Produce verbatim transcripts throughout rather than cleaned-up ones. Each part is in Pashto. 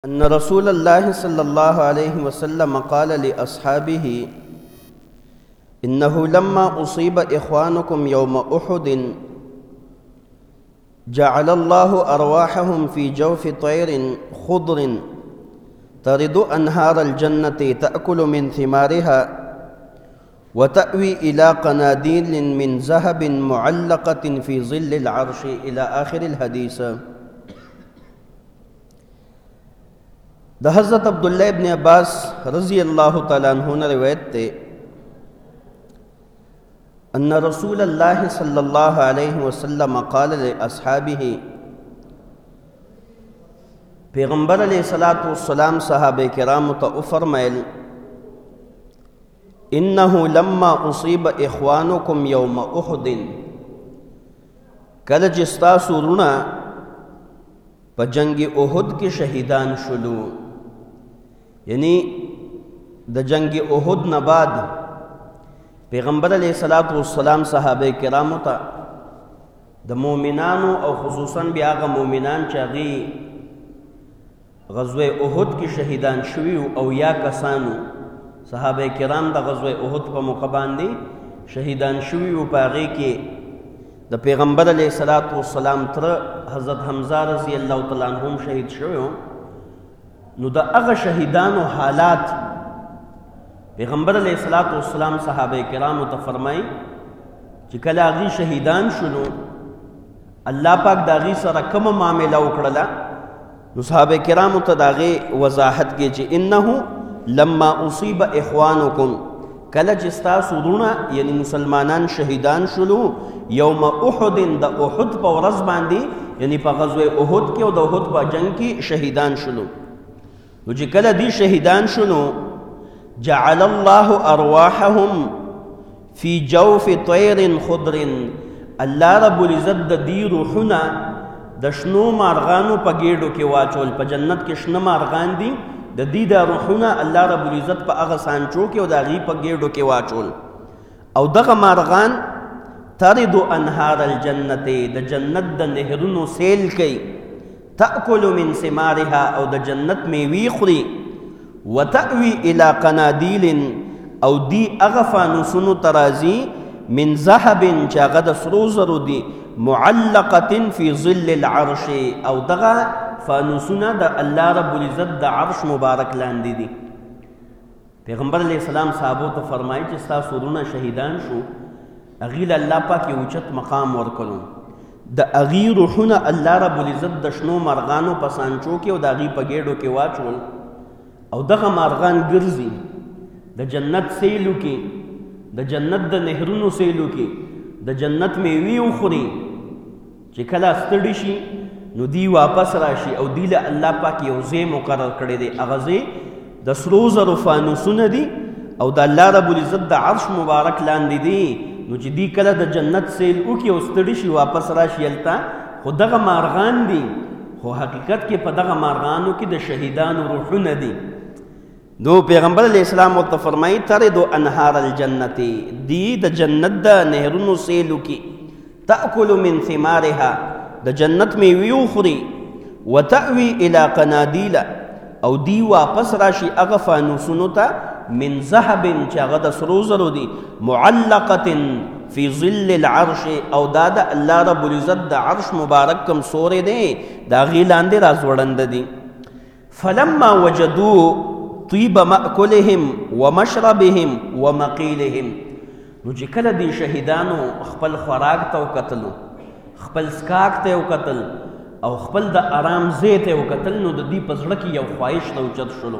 أن رسول الله صلى الله عليه وسلم قال لأصحابه إنه لما أصيب إخوانكم يوم أحد جعل الله أرواحهم في جوف طير خضر ترد أنهار الجنة تأكل من ثمارها وتأوي إلى قناديل من ذهب معلقة في ظل العرش إلى آخر الحديث. ده حضرت عبداللہ ابن عباس رضی اللہ تعالیٰ عنہ نے روایت تے ان رسول اللہ صلی اللہ علیہ وسلم قال لاصحابہ، پیغمبر علیہ الصلوۃ والسلام صحابہ کرام ته فرمایل انه لما اصیب اخوانکم یوم احد، کله چې ستاسو رونه په جنگ احد کې شهیدان شلو، یعنی د جنگ احد نه بعد پیغمبر علیہ الصلوۃ والسلام صحابه کرامو ته د مؤمنانو او خصوصا بیا هغه مؤمنان چې هغه غزوه احد کې شهیدان شوي او یا کسانو صحابه کرام د غزوه احد په موقع باندې شهیدان شوي او په هغې کې د پیغمبر علیہ الصلوۃ والسلام تر حضرت حمزه رضی الله تعالی عنهم شهید شوی، نو د هغه شهیدانو حالات پیغمبر علیہ الصلوۃ والسلام صحابه کرامو ته فرمایي چې کله هغوی شهیدان شنو الله پاک د هغوی سره کومه معامله وکړله، نو صحابه کرامو ته د هغې وضاحت کې چې انه لما اصیب اخوانکم، کله چې ستاسو وروڼه یعنی مسلمانان شهیدان شلو یوم احد، د احد په ورځ باندې یعنی په غزوه احد کې او د احد په جنگ کې شهیدان شلو، نو چې کله دی شهیدان شلو جعل الله ارواحهم فی جوف طیر خضر، الله رب العزت د دی روحونه د شنو مارغانو په ګېډو کې واچول، په جنت کې شنه مارغان دي، د دې د روحونه الله رب العزت په هغه سانچو کې او د هغې په ګېډو کې واچول، او دغه مارغان ترد انهار الجنت، د جنت د نهرونو سیل کوي، تأکل من ثمارها او د جنت میوې خوري، وتأوي الى قنادیل او دی هغه فانوسونو ته راځي من ذهب چې هغه د سرو زرو دي، معلقة فی ظل العرش، او دغه فانوسونه د الله رب العزت د عرش مبارک لاندې دي. پیغمبر علیہ السلام صحابو ته فرمایي چې ستاسو وروڼه شهیدان شو، هغوی له الله پاک یو اوچت مقام ورکړو، د هغوی روحونه الله رب العزت د شنو مرغانو په سانچو کې او د هغوی په ګېډو کې واچول، او دغه مارغان ګرځي د جنت سیلو کې، د جنت د نهرونو سیلو کې، د جنت میوې وخوري، چې کله ستړي شي نو دی واپس راشي او دی له الله پاک یو ځای مقرر کړی دی، هغه ځای د سرو زرو فانوسونه دي او د الله رب العزت د عرش مبارک لاندې دي، نو چې دی کله د جنت سیل وکړي او ستړي شي واپس راشي هلته، خو دغه مارغان دي، خو حقیقت کې په دغه مارغانو کې د شهیدانو روحونه دي. نو پیغمبر علیہ السلام ورته فرمایي ترد انهار الجنت، دی د جنت د نهرونو سیلو کې، تأکل من ثمارها د جنت میوې وخوري، وتأوي الى قنادیل او دی واپس راشي هغه فانوسونو ته من ذهب چې هغه د سرو زرو دي، معلقة فی ظل العرش، او دا د الله رب العزت د عرش مبارک کوم سوری دی د هغې لاندې راځوړنده دي. فلما وجدوا طیب مأکلهم ومشربهم ومقیلهم، نو چې کله دی شهیدانو خپل خوراک ته وکتلو، خپل سکاک ته وکتل او خپل د آرام ځای ته وکتل، نو د دې په زړه کې یو خواهش راوچت شلو،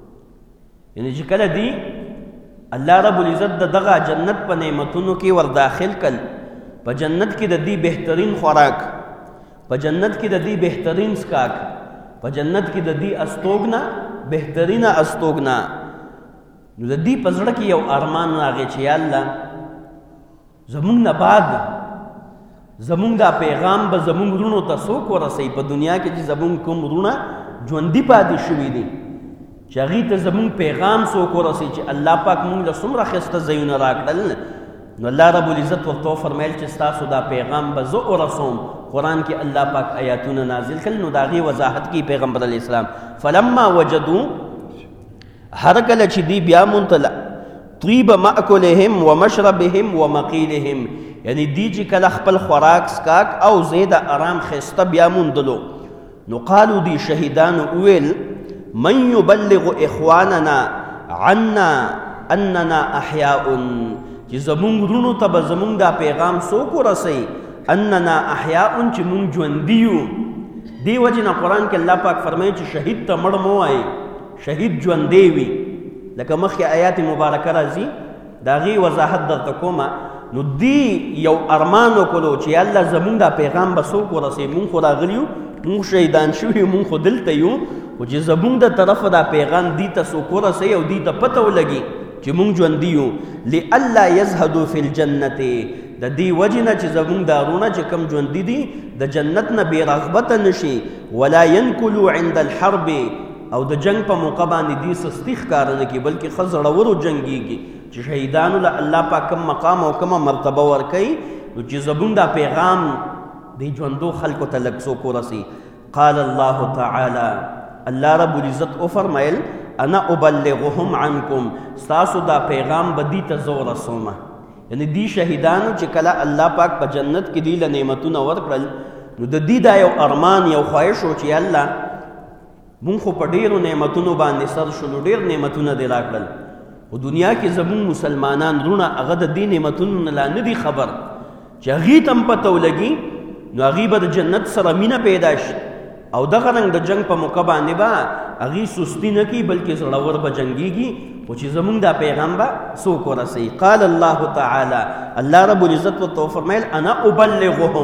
یعنی چې کله دی الله رب العزت د دغه جنت په نعمتونو کې ور داخل کړل، په جنت کې د دې بهترین خوراک، په جنت کې د دې بهترین سکاک، په جنت کې د دې استوګنه بهترینه استوګنه، نو د دې په زړه کې یو ارمان راغی چې یا الله زمونږ نه بعد زمونږ دا پیغام به زمونږ وروڼو ته څوک ورسوي په دنیا کې چې زمونږ کوم وروڼه ژوندي پاتې شوي دي، چې هغې ته زمونږ پیغام څوک ورسوي چې الله پاک مونږ له څومره ښایسته ځایونه راکړل، نو الله رب العزت ورته وفرمیل چې ستاسو دا پیغام به زه ورسوم قرآن کې الله پاک آیاتونه نازل کړل نو د هغې وضاحت کې پیغمبر علیه السلام فلما وجدو هر کله چې دی بیا مونته طیب مأکلهم و مشربهم و مقیلهم یعنی دی چې کله خپل خوراک سکاک او زیده آرام خسته بیا موندلو نو قالو دی شهیدانو ویل من یبلغ اخواننا عنا اننا احیاء چې زمونږ رونو ته به زمونږ دا پیغام څوک ورسوي اننا احیاء چې مونږ ژوندي یو دې وجې نه قرآن کې الله پاک فرمایي چې شهید ته مړ مه وایي شهید ژوندی وي لکه مخکې آیات مبارکه راځي د هغې وضاحت درته کومه نو دی یو ارمان وکړو چې الله زمونږ دا پیغام به څوک ورسوي مونږ خو راغلي یو مونږ شهیدان شوي یو مونږ خو دلته یو خو چې زمونږ د طرفه دا پیغام دی ته څوک ورسوي او دی ته پته ولګي چې مونږ ژوندي یو لئلا یزهدو فی الجنت د دې وجې نه چې زمونږ دا رونه چې کم ژوندي دي د جنت نه بې رغبته نشي ولا ینکلو عند الحرب او د جنگ په موقع باندې دې سستي ښکاره نه کړي بلکې ښه زړورو جنګېږي چې شهیدانو له الله پاک کم مقام او کومه مرتبه ورکوي نو چې زمونږ دا پیغام دې ژوندو خلکو ته لږ څوک ورسي قال الله تعالی الله رب العزت وفرمایل انا ابلغهم عنکم ستاسو دا پیغام به دې ته زه ورسومه یعنی دی شهیدانو چې کله الله پاک په جنت کې دی له نعمتونه ورکړل نو د دې دا یو ارمان یو خواهش و چې الله مونږ خو په ډېرو نعمتونو باندې سر شولو ډېر نعمتونه دې راکړل خو دنیا کې زمونږ مسلمانان رونه هغه د دې نعمتونو نه لا نه دي خبر چې هغې ته هم پته ولګي نو هغې به د جنت سره مینه پیدا شي او دغه رنګ د جنگ په موقع باندې به هغې سستي نه کوي بلکې زړور به جنګېږي خو چې زمونږ دا پیغام به څوک ورسوي قال الله تعالی الله رب العزت ورته وفرمیل انا ابلغهم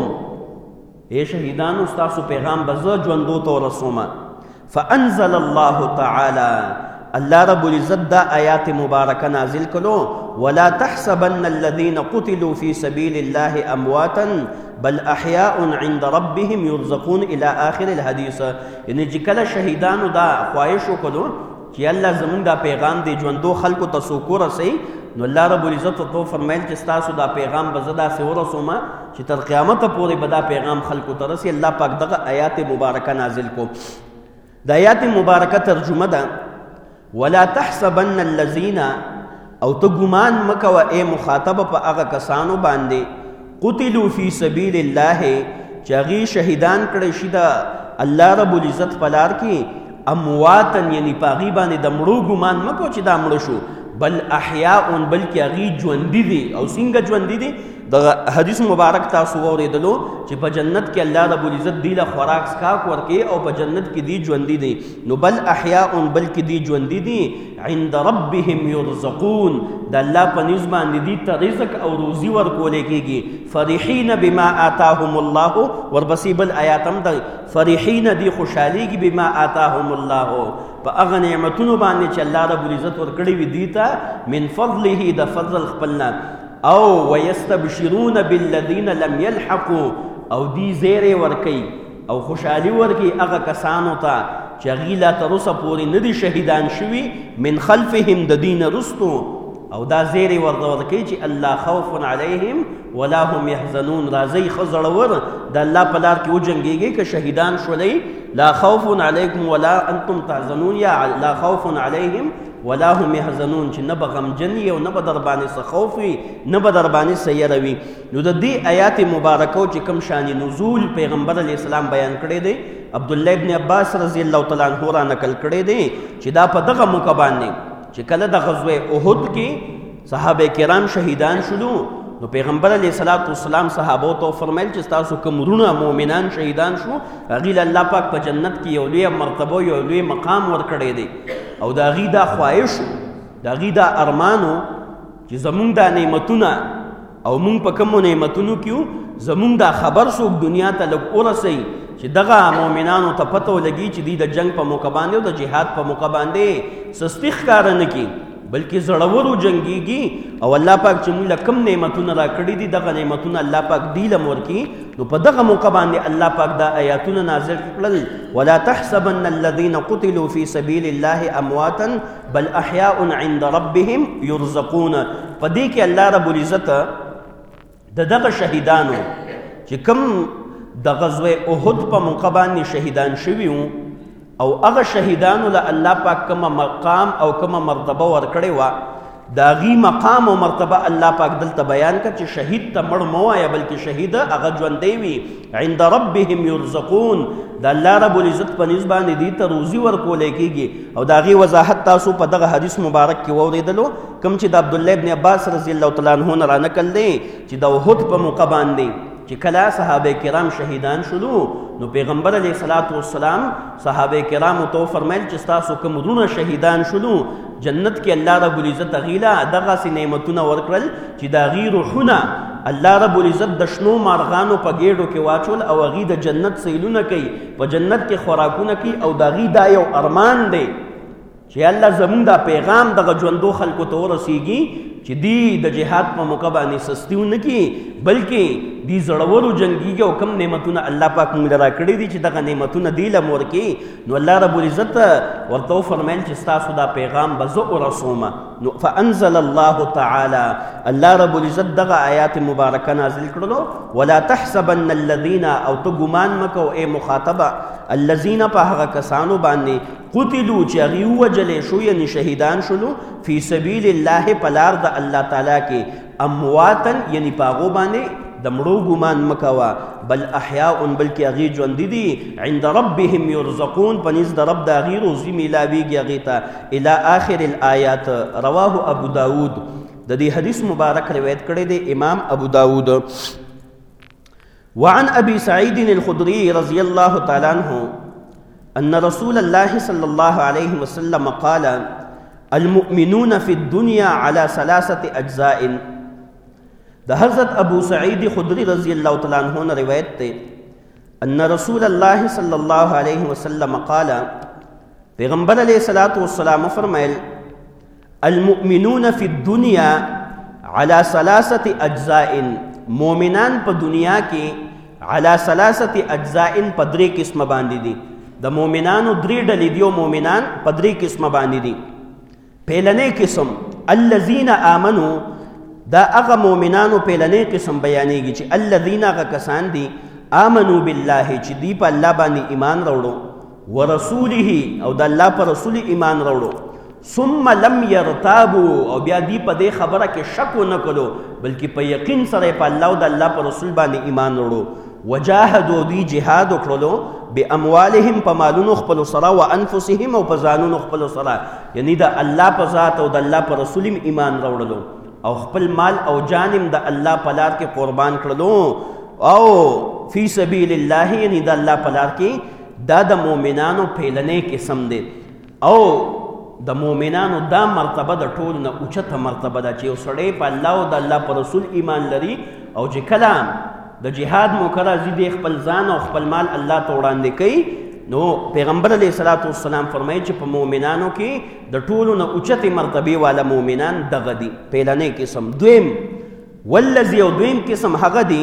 ای شهیدانو ستاسو پیغام به زه ژوندو ته ورسومه فانزل الله تعالی الله رب العزت دا آیات مبارکه نازل کړو ولا تحسبن الذين قتلوا في سبيل الله امواتا بل احیاء عند ربهم يرزقون الى آخر الحديث یعنی چې کله شهیدانو دا خواهش وکړو چې الله زمونږ دا پیغام دی ژوندو خلکو ته څوک ورسوي نو الله رب العزت ورته وفرمیل چې ستاسو دا پیغام به زه داسې ورسومه چې تر قیامته پورې به دا پیغام خلکو ته رسي الله پاک دغه آیات مبارکه نازل کو د آیات مبارکه ترجمه ده ولا تحسبن الذين او ته ګمان مه کوه ای مخاطبه په هغه کسانو باندې قتلوا فی سبیل الله چې هغې شهیدان کړی شي د الله رب العزت په لار کې امواتن یعنی په هغې باندې د مړو ګمان مه کوه چې دا مړه شو بل احیاء بلکې هغې ژوندي دي او څنګه ژوندي دي د حدیث مبارک تاسو واورېدلو چې په جنت کې الله رب العزت دی له خوراک څښاک ورکوي او په جنت کې دی ژوندي دي نو بل احیاء بلکې دی ژوندي دي عند ربهم یرزقون د الله په نزد باندې دي ته رزق او روزي ورکولی کېږي فرحین بما آتاهم الله ورپسې بل آیات هم دی فرحین دی خوشحالیږي بما آتاهم الله په هغه نعمتونو باندې چې الله رب العزت ورکړي وي دي ته من فضله د فضل خپلنا او ويستبشرون بالذين لم يلحقوا او دی زیری ورکی او خوشحالی ورکی هغه کسانو ته چې هغې لا تر اوسه پورې نه دي شهیدان شوي من خلفهم د دین رستو او دا زیری ورته ورکوي چې الله خوف علیهم ولا هم یحزنون راځئ ښه زړور د الله په لار کې وجنګېږئ که شهیدان شولئ لا خوف علیکم ولا انتم تحزنون یا لا خوف علیهم ولا هم يحزنون چې نه به غمجن وي او نه به در باندې څه خوف وي نه به در باندې څه یره وي نو د دې آیات مبارکو چې کوم شان نزول پیغمبر علیه السلام بیان کړی دی عبدالله ابن عباس رضی الله تعالی عنه را نقل کړی دی چې دا په دغه موقع باندې چې کله د غزوه احد کې صحابه کرام شهیدان شولو نو پیغمبر علیه الصلاۃ والسلام صحابو ته فرمایل چې تاسو کوم رونه مؤمنان شهیدان شو هغې له الله پاک په جنت کې یو لوی مرتبه یو لوی مقام ورکړی دی او د هغې دا خواهش د هغې دا ارمانو چې زمونږ دا نعمتونه او مونږ په کومو نعمتونو کې یو زمونږ دا خبر څوک دنیا ته لږ ورسوي چې دغه مؤمنانو ته پته ولګي چې دوی د جنگ په موقع باندې او د جهاد په موقع باندې سستي ښکاره نه کړي بلکې زړورو جنګېږي او الله پاک چې موږ له کوم نعمتونه راکړي دي دغه نعمتونه الله پاک دوی له ورکړي نو په دغه موقع باندې الله پاک دا آیاتونه نازل کړل ولا تحسبن الذين قتلوا في سبيل الله امواتا بل احياء عند ربهم يرزقون په دې کې الله رب العزت د دغه شهیدانو چې کوم د غزوه احد په موقع باندې شهیدان شوي وو او هغه شهیدانو له الله پاک کومه مقام او کومه مرتبه ورکړې وه د هغې مقام او مرتبه الله پاک دلته بیان کړه چې شهید ته مړ مه وایه بلکې شهید هغه ژوندی وي عند ربهم یرزقون د الله رب العزت په نسبت باندې دې ته روزي ورکولی کېږي او د هغې وضاحت تاسو په دغه حدیث مبارک کې واورېدلو کوم چې د عبدالله ابن عباس رضی الله تعالی عنه نه رانقل دی چې د احد په موقع باندې چې کله صحابه کرام شهیدان شلو نو پیغمبر علیه الصلاۃ والسلام صحابه کرامو ته وفرمیل چې ستاسو کوم وروڼه شهیدان شلو جنت کې الله رب العزت هغې له دغسې نعمتونه ورکړل چې د هغې روحونه الله رب العزت د شنو مارغانو په ګېډو کې واچول او هغې د جنت سیلونه کوي په جنت کې خوراکونه کوي او د هغې دا یو ارمان دی چې الله زموږ دا پیغام دغه ژوندو خلکو ته ورسیږي چې دی د جهاد په موقع باندې سستی ونه کړي بلکې دی زړورو جنګیږي او کوم نعمتونه الله پاک موږ له راکړي دي چې دغه نعمتونه دی له مور کې نو الله رب العزت ورته وفرمیل چې ستاسو دا پیغام به زه ورسومه نو فانزل الله تعالی الله رب العزت دغه آیات مبارکه نازل کړلو ولا تحسبن الذین او ته ګمان مه کوه ای مخاطبه الذین په هغه کسانو باندې قتلوا چې هغې ووجلې شو یعنې شهیدان شلو فی سبیل الله په لار د الله تعالی کې امواتن یعنې په هغو باندې د مړو ګمان مه کوه بل احیاء بلکې هغې ژوندي دي عند ربهم یرزقون په نزد د رب د هغې روزي میلاویږي هغې ته الی آخر الآیات رواه ابو داود د دې حدیث مبارک روایت کړی دی امام ابو داود وعن ابي سعيد الخدري رضي الله تعالى عنه ان رسول الله صلى الله عليه وسلم قال المؤمنون في الدنيا على ثلاثه اجزاء د حضرت ابو سعید خدری رضی اللہ تعالیٰ عنہ نے روایت تے ان رسول اللہ صلی اللہ علیہ وسلم قال پیغمبر علیہ الصلوۃ والسلام فرمائل المؤمنون فی الدنیا علی ثلاثه اجزاء مومنان په دنیا کې علی ثلاثه اجزاء په درې قسمه باندې دي د مومنانو درې ډلې دي او مومنان په درې قسمه باندې دي پهلنی قسم الذین آمنوا دا هغه مومنانو پهلنی قسم بیانېږي چې الذین هغه کسان دي آمنوا بالله چې دوی په الله باندې ایمان راوړو ورسوله او د الله په رسول ایمان راوړو ثم لم يرتابوا او بیا دوی په دې خبره کې شک ونه کړو بلکې په یقین سره په الله او د الله په رسول باندې ایمان راوړو وجاهدوا دوی جهاد وکړلو باموالهم په مالونو خپلو سره و انفسهم او په ځانونو خپلو سره یعنی د الله په ذات او د الله په رسول ایمان راوړلو او خپل مال او جانم د الله په لار کې قربان کړلو او فی سبیل الله یعنی د الله په لار کې دا د مؤمنانو پهلنی قسم دی او د مؤمنانو دا مرتبه د ټولو نه اوچته مرتبه ده چې یو سړی په الله او د الله په رسول ایمان لري او چې کله د جهاد موقع راځي دی خپل ځان او خپل مال الله ته وړاندې کوي نو پیغمبر علیه الصلاۃ والسلام فرمایي چې په مؤمنانو کې د ټولو نه اوچتې مرتبې والا مؤمنان دغه دي پهلنی قسم دویم والذي او دویم قسم هغه دي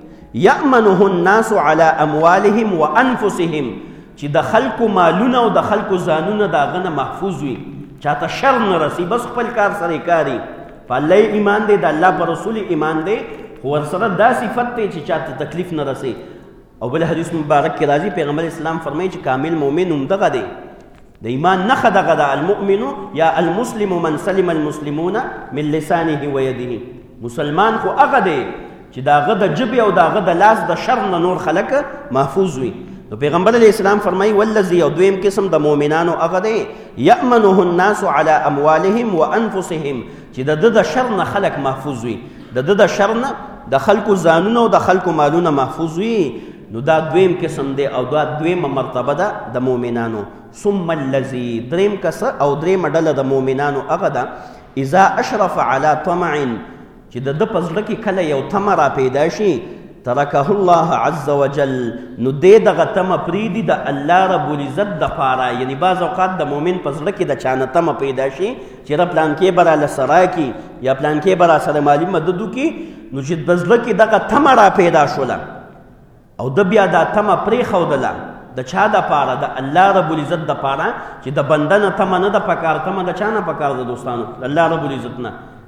یأمنه الناس علی اموالهم وانفسهم چې د خلکو مالونه او د خلکو ځانونه د هغه نه محفوظ وي چاته شر نه رسي بس خپل کار سره کاري په الله ایمان دی د الله په رسول ایمان دی خو ورسره دا صفت دی چې چاته تکلیف نه رسي او بل حدیث مبارک کې راځي پیغمبر اسلام فرمایي چې کامل مؤمن هم دغه دی د ایمان نښه دغه ده المؤمن یا المسلم من سلم المسلمون من لسانه و یده مسلمان خو هغه دی چې د هغه د ژبې او د هغه د لاس د شر نه نور خلک محفوظ وي نو پیغمبر علیه السلام فرمایي والذي او دویم قسم د مؤمنانو هغه دی یأمنه الناس علی اموالهم و انفسهم چې د ده د شر نه خلک محفوظ وي د ده د شر نه د خلکو ځانونه او د خلکو مالونه محفوظ وي نو دا دویم قسم دی او دا دویمه مرتبه ده د مؤمنانو ثم الذي دریم کس او دریمه ډله د مؤمنانو هغه ده اذا اشرف علی طمع چې د ده په زړه کې کله یو تمه را پیدا شي ترکه الله عز وجل نو دې دغه تمه پرېږدي د الله رب العزت دپاره یعنی بعض اوقات د مؤمن په زړه کې د چا نه تمه پیدا شي چې ره پلانکې به راله سرا کړي یا پلانکې به را سره مالي مدد وکړي نو چې په زړه کې دغه تمه را پیدا شوله او د بیا دا تمه پرېښودله د چا دپاره د الله رب العزت دپاره چې د بنده نه تمه نه ده پکار تمه د چا نه پکار ده دوستانو د الله رب العزت نه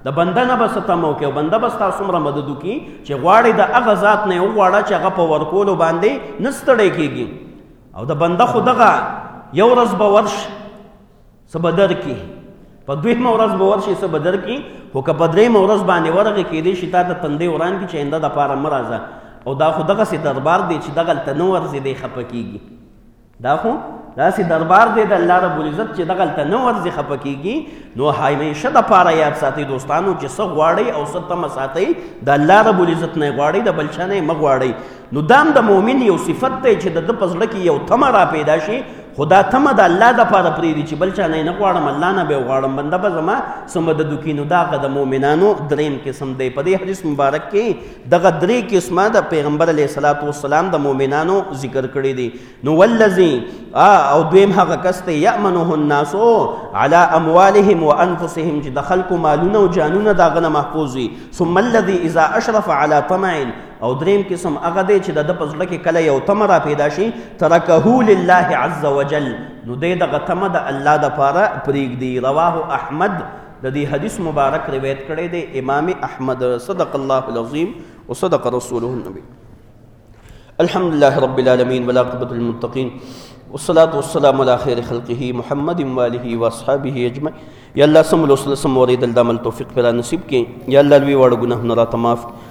د بنده نه به څه تمه وکړي او بنده به ستا څومره مدد وکړي چې غواړې د هغه ذات نه یې وغواړه چې هغه په ورکولو باندې نه ستړی کېږي او د بنده خو دغه یو ورځ به ورشي څه به درکړي په دویمه ورځ به ورشي څه به درکړي خو که په درېیمه ورځ باندې ورغې کېدی شي تا ته تندی وران کړي چې آینده دپاره مه راځه او دا خو دغسې دربار دی چې دغلته نه ورځې دی خفه کېږي دا خو داسې دربار دی د الله رب العزت چې دغلته نه ورځې خفه کېږي نو همیشه دپاره یاد ساتئ دوستانو چې څه غواړئ او څه تمه ساتئ د الله رب العزت نه یې غواړئ د بل چا نه یې مه غواړئ نو دا هم د مؤمن یو صفت دی چې د ده په زړه کې یو تمه را پیدا شي خو دا تمه د الله دپاره پرېږدي چې بل چا نه یې نه غواړم الله نه به یې غواړم بنده به زما څه مدد وکړي نو دا هغه د مؤمنانو درېیم قسم دی په دې حدیث مبارک کې دغه درې قسمه د پیغمبر علیه الصلاة والسلام د مؤمنانو ذکر کړي دي نو والذي او دویم هغه کس دی یأمنه الناس علی اموالهم وانفسهم چې د خلکو مالونه او جانونه د هغه نه محفوظ وي ثم الذي اذا اشرف على طمع او دریم قسم هغه دی چې د ده په زړه کې کله یو تمه را پیدا شي ترکه لله عز وجل نو دی دغه تمه د الله دپاره پرېږدي رواه احمد د دې حدیث مبارک روایت کړی دی امام احمد صدق الله العظیم وصدق رسوله النبي الحمد لله رب العالمين والعاقبة للمتقين والصلاة والسلام على خير خلقه محمد وآله وأصحابه أجمعين یا الله سم لوستل سم اورېدل د عمل توفیق پیرا نصیب کړي یا الله لوی وړ ګناهونه راته معاف